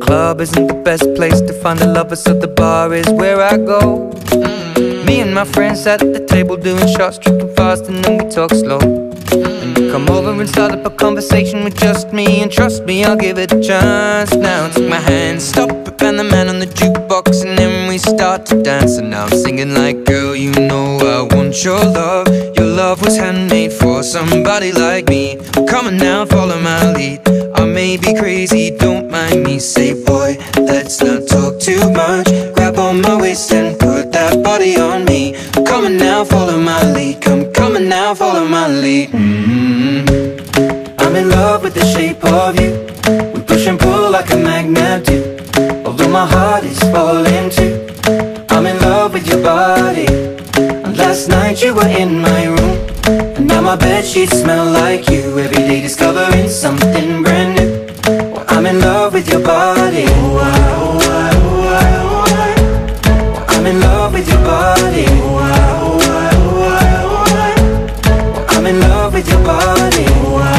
club isn't the best place to find a lover, so the bar is where I go. Me and my friends at the table doing shots, tripping fast, and then we talk slow. And you come over and start up a conversation with just me, and trust me, I'll give it a chance. Now take my hand, stop it, and the man on the jukebox, and then we start to dance. And now I'm singing like, girl, you know I want your love. Your love was handmade for somebody like me. Come on now, follow my lead. I may be crazy, don't mind me. Say, boy, let's not talk too much. Grab on my waist and put that body on me. Come on now, follow my lead. Come on now, follow my lead. I'm in love with the shape of you. We push and pull like a magnet do. Although my heart is falling too. I'm in love with your body. And last night you were in my room, and now my bedsheets smell like you. Every day discovering something brand new. Well, I'm in love with your body. I'm in love with your body. I'm in love with your body.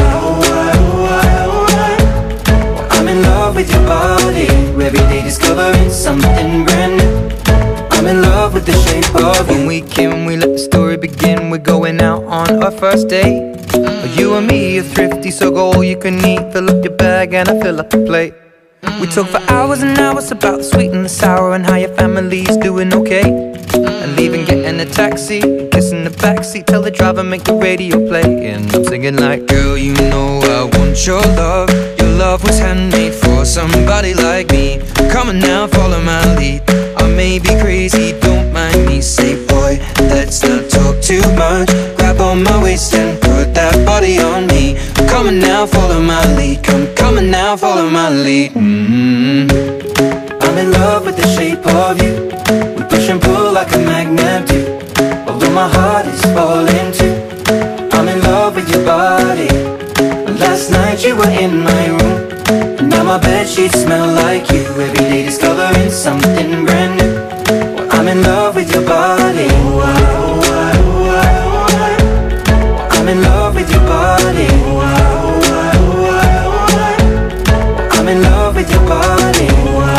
I'm in love with your body. Every day discovering something brand new. I'm in love with the shape of you. When we came, we let the story begin. We're going out on our first date. You and me are thrifty, so go all you can eat. Fill up your bag and I fill up the plate. We talk for hours and hours about the sweet and the sour, and how your family's doing okay. And leaving, getting a taxi, kissing the backseat, tell the driver make the radio play. And I'm singing like, girl, you know I want your love. Your love was handmade for somebody like me. Come on now, follow my lead. I may be crazy, don't mind me. Say, boy, let's not talk too much. Grab on my waist and put that body on me. Come on now, follow my lead. Come on now, follow my lead. I'm in love with the shape of you. We push and pull like a magnet do. Although my heart is falling too. I'm in love with your body. Last night you were in my room, and now my bedsheets smell like you. Every day discovering something brand new. Well, I'm in love with your body. I'm in love with your body. I'm in love with your body.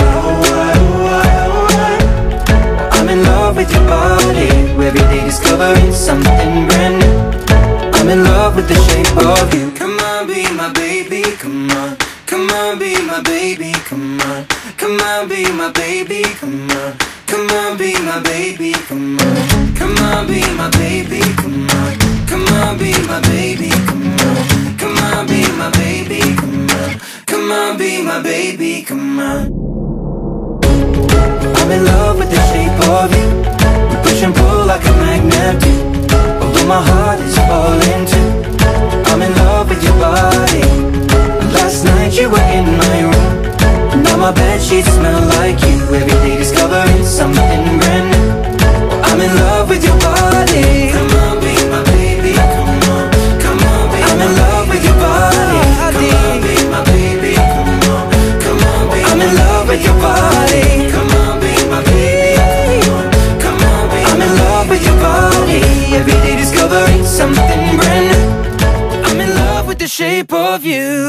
I'm in love with your body. Every day discovering something brand new. I'm in love with the shape of you. Come on, be my baby, come on. Come on, be my baby, come on. Come on, be my baby, come on. Come on, be my baby, come on. Come on, be my baby, come on. Come on, be my baby, come on. Come on, be my baby, come on. Come on, be my baby, come on. I'm in love with the shape of you. We push and pull like a magnet do. Although my heart is falling too. I'm in love with your body. Last night you were in my room, and now my bedsheets smell like you. Every day discovering something brand new. I'm in love with your body. Come on, be my baby, come on. Come on, be I'm in love with your body. Come on, be my baby, come on. Come on, be I'm in love with your body. Come on, be my baby, come on. Come on, be I'm in love with your body. Every day discovering something brand new. I'm in love with the shape of you.